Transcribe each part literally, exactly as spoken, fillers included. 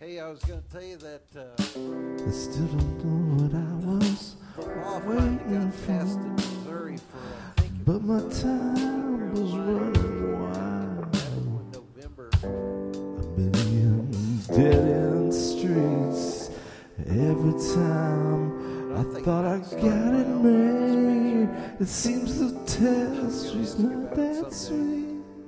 Hey, I was going to tell you that uh, I still don't know what I was the law finally waiting got passed in for, Missouri for, I think, it but my was time was running wild. in November. A million dead-end streets. Every time I thought I got it made, it seems the tapestry's not that sweet.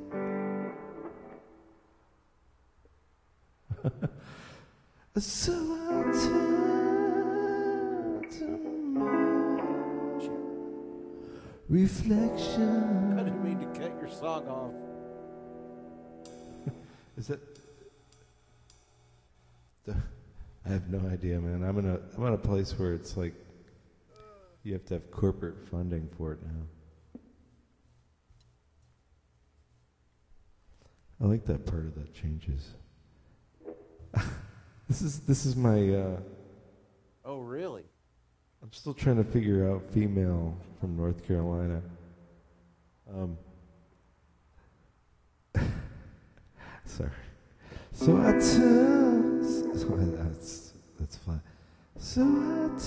So I turn to my reflection. I didn't mean to cut your song off. Is that? The, I have no idea, man. I'm in a I'm in a place where it's like you have to have corporate funding for it now. I like that part of that changes. This is this is my. Uh, Oh, really? I'm still trying to figure out female from North Carolina. Um. Sorry. So I turn. So that's that's fine. So I